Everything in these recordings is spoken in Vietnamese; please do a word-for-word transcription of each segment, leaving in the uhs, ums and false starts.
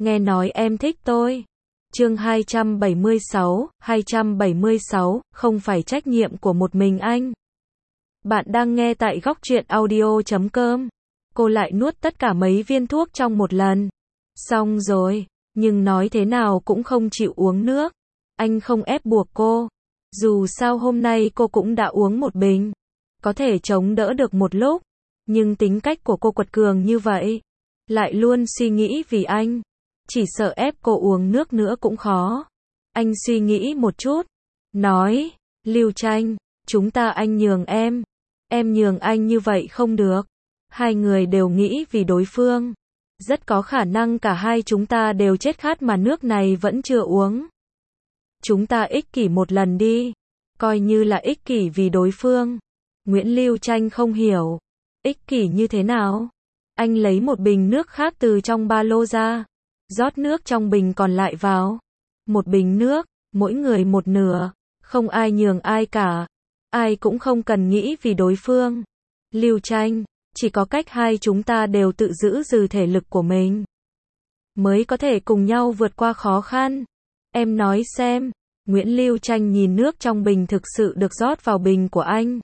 nghe nói em thích tôi. Chương hai trăm bảy mươi sáu, hai trăm bảy mươi sáu, không phải trách nhiệm của một mình anh. Bạn đang nghe tại góc truyện audio chấm com. Cô lại nuốt tất cả mấy viên thuốc trong một lần. Xong rồi, nhưng nói thế nào cũng không chịu uống nước. Anh không ép buộc cô. Dù sao hôm nay cô cũng đã uống một bình. Có thể chống đỡ được một lúc. Nhưng tính cách của cô quật cường như vậy. Lại luôn suy nghĩ vì anh. Chỉ sợ ép cô uống nước nữa cũng khó. Anh suy nghĩ một chút. Nói, Lưu Tranh, chúng ta anh nhường em. Em nhường anh như vậy không được. Hai người đều nghĩ vì đối phương. Rất có khả năng cả hai chúng ta đều chết khát mà nước này vẫn chưa uống. Chúng ta ích kỷ một lần đi. Coi như là ích kỷ vì đối phương. Nguyễn Lưu Tranh không hiểu. Ích kỷ như thế nào? Anh lấy một bình nước khác từ trong ba lô ra. Rót nước trong bình còn lại vào. Một bình nước, mỗi người một nửa. Không ai nhường ai cả. Ai cũng không cần nghĩ vì đối phương. Lưu Tranh, chỉ có cách hai chúng ta đều tự giữ dư thể lực của mình. Mới có thể cùng nhau vượt qua khó khăn. Em nói xem. Nguyễn Lưu Tranh nhìn nước trong bình thực sự được rót vào bình của anh.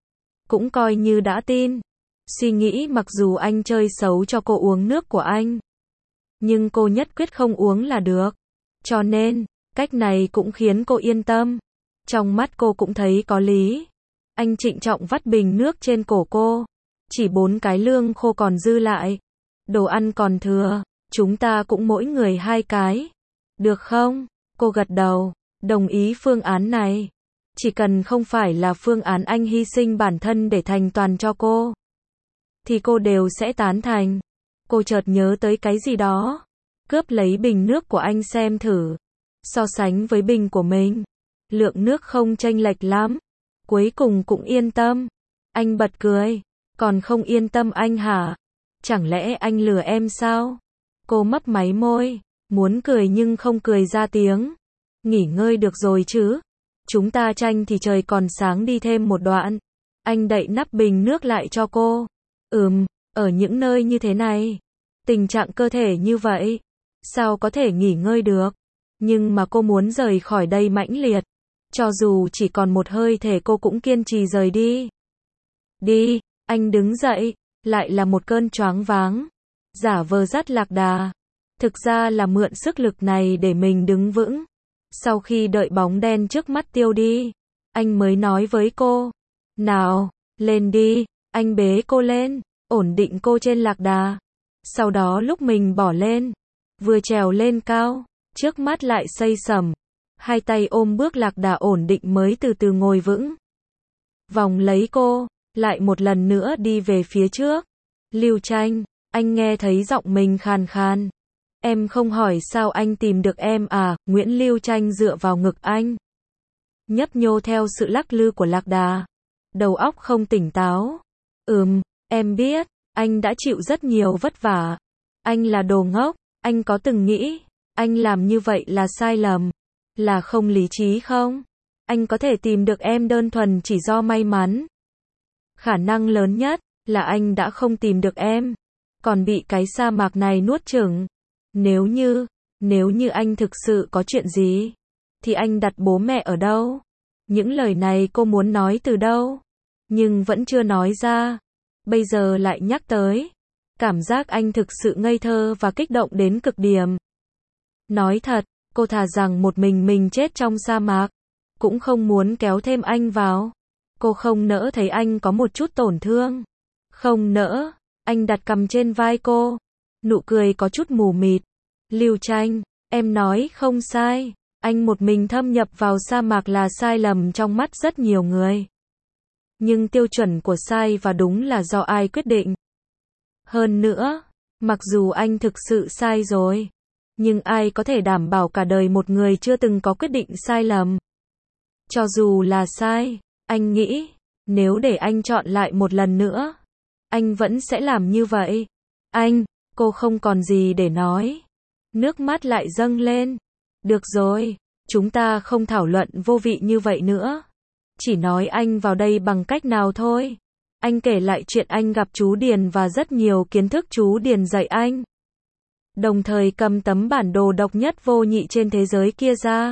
Cũng coi như đã tin. Suy nghĩ mặc dù anh chơi xấu cho cô uống nước của anh. Nhưng cô nhất quyết không uống là được. Cho nên, cách này cũng khiến cô yên tâm. Trong mắt cô cũng thấy có lý. Anh trịnh trọng vắt bình nước trên cổ cô. Chỉ bốn cái lương khô còn dư lại. Đồ ăn còn thừa. Chúng ta cũng mỗi người hai cái. Được không? Cô gật đầu. Đồng ý phương án này. Chỉ cần không phải là phương án anh hy sinh bản thân để thành toàn cho cô. Thì cô đều sẽ tán thành. Cô chợt nhớ tới cái gì đó. Cướp lấy bình nước của anh xem thử. So sánh với bình của mình. Lượng nước không chênh lệch lắm. Cuối cùng cũng yên tâm. Anh bật cười. Còn không yên tâm anh hả? Chẳng lẽ anh lừa em sao? Cô mấp máy môi. Muốn cười nhưng không cười ra tiếng. Nghỉ ngơi được rồi chứ? Chúng ta tranh thì trời còn sáng đi thêm một đoạn. Anh đậy nắp bình nước lại cho cô. Ừm, ở những nơi như thế này. Tình trạng cơ thể như vậy. Sao có thể nghỉ ngơi được? Nhưng mà cô muốn rời khỏi đây mãnh liệt. Cho dù chỉ còn một hơi thể cô cũng kiên trì rời đi. Đi, anh đứng dậy. Lại là một cơn choáng váng. Giả vờ dắt lạc đà. Thực ra là mượn sức lực này để mình đứng vững. Sau khi đợi bóng đen trước mắt tiêu đi. Anh mới nói với cô. Nào, lên đi. Anh bế cô lên. Ổn định cô trên lạc đà. Sau đó lúc mình bỏ lên. Vừa trèo lên cao. Trước mắt lại xây sẩm. Hai tay ôm bước lạc đà ổn định mới từ từ ngồi vững. Vòng lấy cô. Lại một lần nữa đi về phía trước. Lưu Tranh. Anh nghe thấy giọng mình khàn khàn. Em không hỏi sao anh tìm được em à? Nguyễn Lưu Tranh dựa vào ngực anh. Nhấp nhô theo sự lắc lư của lạc đà. Đầu óc không tỉnh táo. Ừm, em biết. Anh đã chịu rất nhiều vất vả. Anh là đồ ngốc. Anh có từng nghĩ. Anh làm như vậy là sai lầm. Là không lý trí không? Anh có thể tìm được em đơn thuần chỉ do may mắn. Khả năng lớn nhất là anh đã không tìm được em. Còn bị cái sa mạc này nuốt chửng. Nếu như, nếu như anh thực sự có chuyện gì, thì anh đặt bố mẹ ở đâu? Những lời này cô muốn nói từ đâu? Nhưng vẫn chưa nói ra. Bây giờ lại nhắc tới. Cảm giác anh thực sự ngây thơ và kích động đến cực điểm. Nói thật, cô thà rằng một mình mình chết trong sa mạc. Cũng không muốn kéo thêm anh vào. Cô không nỡ thấy anh có một chút tổn thương. Không nỡ. Anh đặt cằm trên vai cô. Nụ cười có chút mù mịt. Lưu Tranh, em nói không sai. Anh một mình thâm nhập vào sa mạc là sai lầm trong mắt rất nhiều người. Nhưng tiêu chuẩn của sai và đúng là do ai quyết định. Hơn nữa, mặc dù anh thực sự sai rồi. Nhưng ai có thể đảm bảo cả đời một người chưa từng có quyết định sai lầm. Cho dù là sai, anh nghĩ, nếu để anh chọn lại một lần nữa, anh vẫn sẽ làm như vậy. Anh, cô không còn gì để nói. Nước mắt lại dâng lên. Được rồi, chúng ta không thảo luận vô vị như vậy nữa. Chỉ nói anh vào đây bằng cách nào thôi. Anh kể lại chuyện anh gặp chú Điền và rất nhiều kiến thức chú Điền dạy anh. đồng thời cầm tấm bản đồ độc nhất vô nhị trên thế giới kia ra.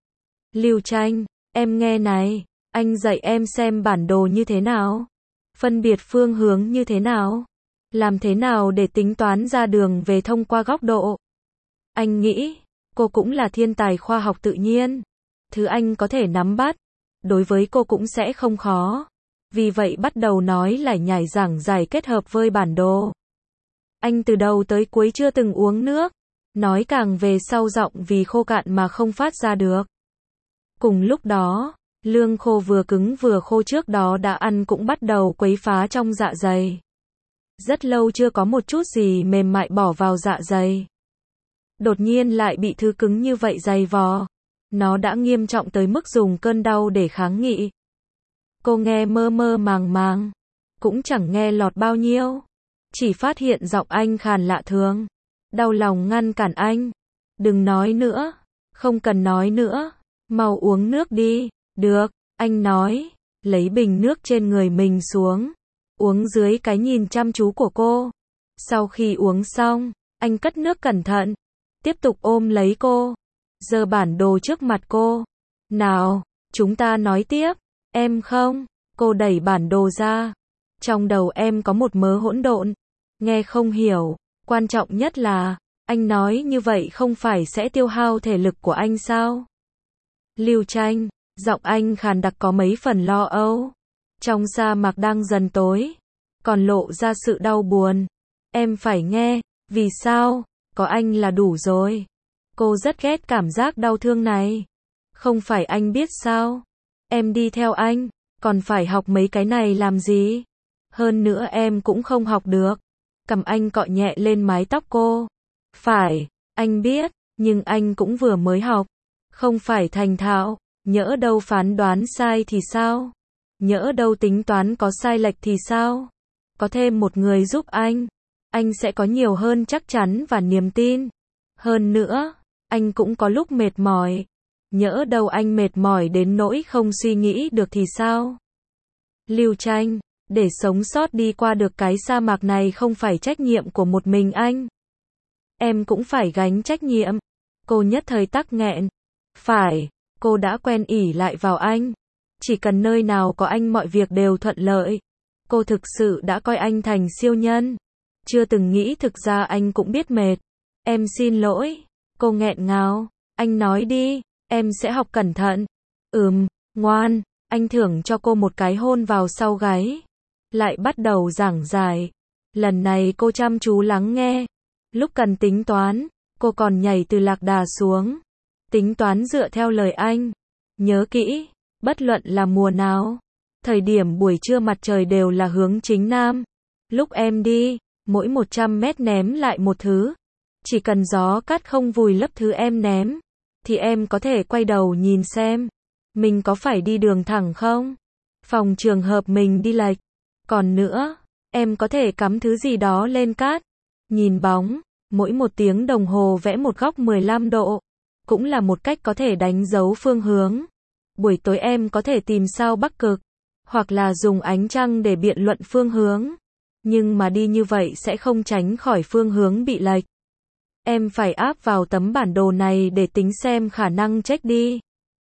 Lưu Tranh, em nghe này, anh dạy em xem bản đồ như thế nào, phân biệt phương hướng như thế nào, làm thế nào để tính toán ra đường về thông qua góc độ. Anh nghĩ, cô cũng là thiên tài khoa học tự nhiên. Thứ anh có thể nắm bắt, đối với cô cũng sẽ không khó. Vì vậy bắt đầu nói lải nhải giảng giải kết hợp với bản đồ. Anh từ đầu tới cuối chưa từng uống nước. Nói càng về sau giọng vì khô cạn mà không phát ra được. Cùng lúc đó, lương khô vừa cứng vừa khô trước đó đã ăn cũng bắt đầu quấy phá trong dạ dày. Rất lâu chưa có một chút gì mềm mại bỏ vào dạ dày. Đột nhiên lại bị thứ cứng như vậy dày vò. Nó đã nghiêm trọng tới mức dùng cơn đau để kháng nghị. Cô nghe mơ mơ màng màng, cũng chẳng nghe lọt bao nhiêu. Chỉ phát hiện giọng anh khàn lạ thường. Đau lòng ngăn cản anh. Đừng nói nữa, không cần nói nữa, mau uống nước đi. Được, anh nói, lấy bình nước trên người mình xuống, uống dưới cái nhìn chăm chú của cô. Sau khi uống xong, anh cất nước cẩn thận, tiếp tục ôm lấy cô, giơ bản đồ trước mặt cô. Nào, chúng ta nói tiếp. Em không, cô đẩy bản đồ ra. Trong đầu em có một mớ hỗn độn, nghe không hiểu, quan trọng nhất là, anh nói như vậy không phải sẽ tiêu hao thể lực của anh sao? Lưu Tranh, giọng anh khàn đặc có mấy phần lo âu. Trong sa mạc đang dần tối, còn lộ ra sự đau buồn. Em phải nghe, vì sao, có anh là đủ rồi. Cô rất ghét cảm giác đau thương này. Không phải anh biết sao? Em đi theo anh, còn phải học mấy cái này làm gì? Hơn nữa em cũng không học được. Cầm anh cọ nhẹ lên mái tóc cô. Phải, anh biết, nhưng anh cũng vừa mới học. Không phải thành thạo, nhỡ đâu phán đoán sai thì sao? Nhỡ đâu tính toán có sai lệch thì sao? Có thêm một người giúp anh, anh sẽ có nhiều hơn chắc chắn và niềm tin. Hơn nữa, anh cũng có lúc mệt mỏi. Nhỡ đâu anh mệt mỏi đến nỗi không suy nghĩ được thì sao? Lưu Tranh, để sống sót đi qua được cái sa mạc này không phải trách nhiệm của một mình anh. Em cũng phải gánh trách nhiệm. Cô nhất thời tắc nghẹn. Phải, cô đã quen ỷ lại vào anh. Chỉ cần nơi nào có anh mọi việc đều thuận lợi. Cô thực sự đã coi anh thành siêu nhân. Chưa từng nghĩ thực ra anh cũng biết mệt. Em xin lỗi. Cô nghẹn ngào. Anh nói đi, em sẽ học cẩn thận. Ừm, ngoan. Anh thưởng cho cô một cái hôn vào sau gáy. Lại bắt đầu giảng giải. Lần này cô chăm chú lắng nghe. Lúc cần tính toán, cô còn nhảy từ lạc đà xuống. Tính toán dựa theo lời anh. Nhớ kỹ, bất luận là mùa nào, thời điểm buổi trưa mặt trời đều là hướng chính nam. Lúc em đi, mỗi một trăm mét ném lại một thứ. Chỉ cần gió cát không vùi lấp thứ em ném, thì em có thể quay đầu nhìn xem. Mình có phải đi đường thẳng không? Phòng trường hợp mình đi lệch. Còn nữa, em có thể cắm thứ gì đó lên cát. Nhìn bóng, mỗi một tiếng đồng hồ vẽ một góc mười lăm độ. Cũng là một cách có thể đánh dấu phương hướng. Buổi tối em có thể tìm sao Bắc Cực, hoặc là dùng ánh trăng để biện luận phương hướng. Nhưng mà đi như vậy sẽ không tránh khỏi phương hướng bị lệch. Em phải áp vào tấm bản đồ này để tính xem khả năng check đi.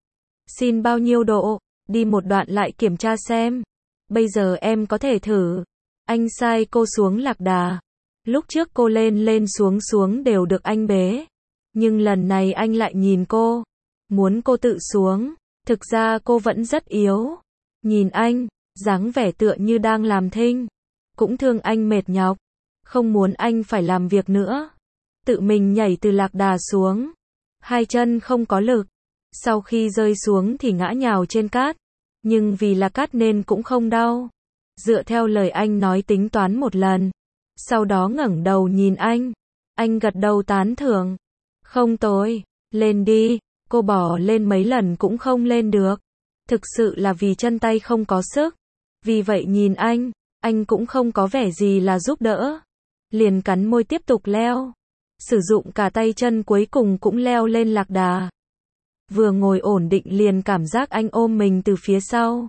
Xin bao nhiêu độ, đi một đoạn lại kiểm tra xem. Bây giờ em có thể thử. Anh sai cô xuống lạc đà. Lúc trước cô lên lên xuống xuống đều được anh bế. Nhưng lần này anh lại nhìn cô. Muốn cô tự xuống. Thực ra cô vẫn rất yếu. Nhìn anh, dáng vẻ tựa như đang làm thinh. Cũng thương anh mệt nhọc. Không muốn anh phải làm việc nữa. Tự mình nhảy từ lạc đà xuống. Hai chân không có lực. Sau khi rơi xuống thì ngã nhào trên cát. Nhưng vì là cát nên cũng không đau. Dựa theo lời anh nói tính toán một lần. Sau đó ngẩng đầu nhìn anh. Anh gật đầu tán thưởng. Không tồi, lên đi. Cô bỏ lên mấy lần cũng không lên được. Thực sự là vì chân tay không có sức. Vì vậy nhìn anh, anh cũng không có vẻ gì là giúp đỡ. Liền cắn môi tiếp tục leo. Sử dụng cả tay chân cuối cùng cũng leo lên lạc đà. Vừa ngồi ổn định liền cảm giác anh ôm mình từ phía sau.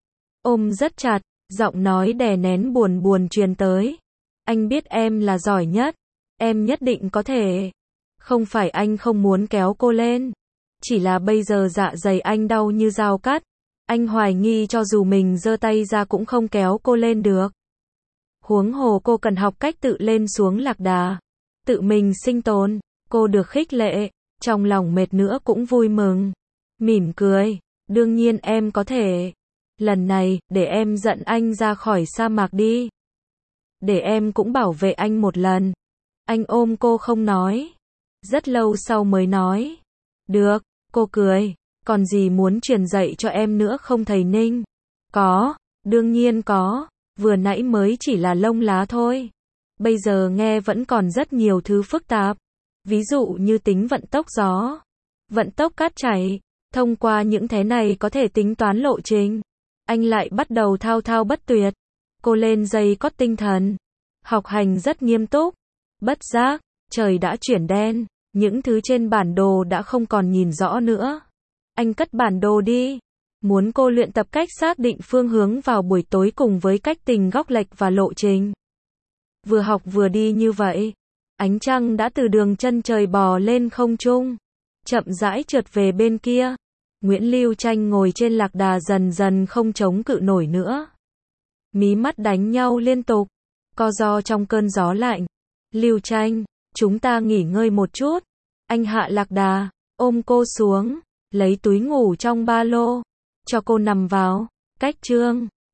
Ôm rất chặt, giọng nói đè nén buồn buồn truyền tới. Anh biết em là giỏi nhất. Em nhất định có thể. Không phải anh không muốn kéo cô lên. Chỉ là bây giờ dạ dày anh đau như dao cắt. Anh hoài nghi cho dù mình giơ tay ra cũng không kéo cô lên được. Huống hồ cô cần học cách tự lên xuống lạc đà. Tự mình sinh tồn. Cô được khích lệ. Trong lòng mệt nữa cũng vui mừng. Mỉm cười. Đương nhiên em có thể. Lần này, để em dẫn anh ra khỏi sa mạc đi. Để em cũng bảo vệ anh một lần. Anh ôm cô không nói. Rất lâu sau mới nói. Được, cô cười. Còn gì muốn truyền dạy cho em nữa không thầy Ninh? Có, đương nhiên có. Vừa nãy mới chỉ là lông lá thôi. Bây giờ nghe vẫn còn rất nhiều thứ phức tạp. Ví dụ như tính vận tốc gió, vận tốc cát chảy. Thông qua những thế này có thể tính toán lộ trình. Anh lại bắt đầu thao thao bất tuyệt. Cô lên dây cót tinh thần. Học hành rất nghiêm túc. Bất giác, trời đã chuyển đen. Những thứ trên bản đồ đã không còn nhìn rõ nữa. Anh cất bản đồ đi. Muốn cô luyện tập cách xác định phương hướng vào buổi tối cùng với cách tính góc lệch và lộ trình. Vừa học vừa đi như vậy. Ánh trăng đã từ đường chân trời bò lên không trung. Chậm rãi trượt về bên kia. Nguyễn Lưu Tranh ngồi trên lạc đà dần dần không chống cự nổi nữa. Mí mắt đánh nhau liên tục. Co ro trong cơn gió lạnh. Lưu Tranh, chúng ta nghỉ ngơi một chút. Anh hạ lạc đà, ôm cô xuống, lấy túi ngủ trong ba lô, cho cô nằm vào. Cách chương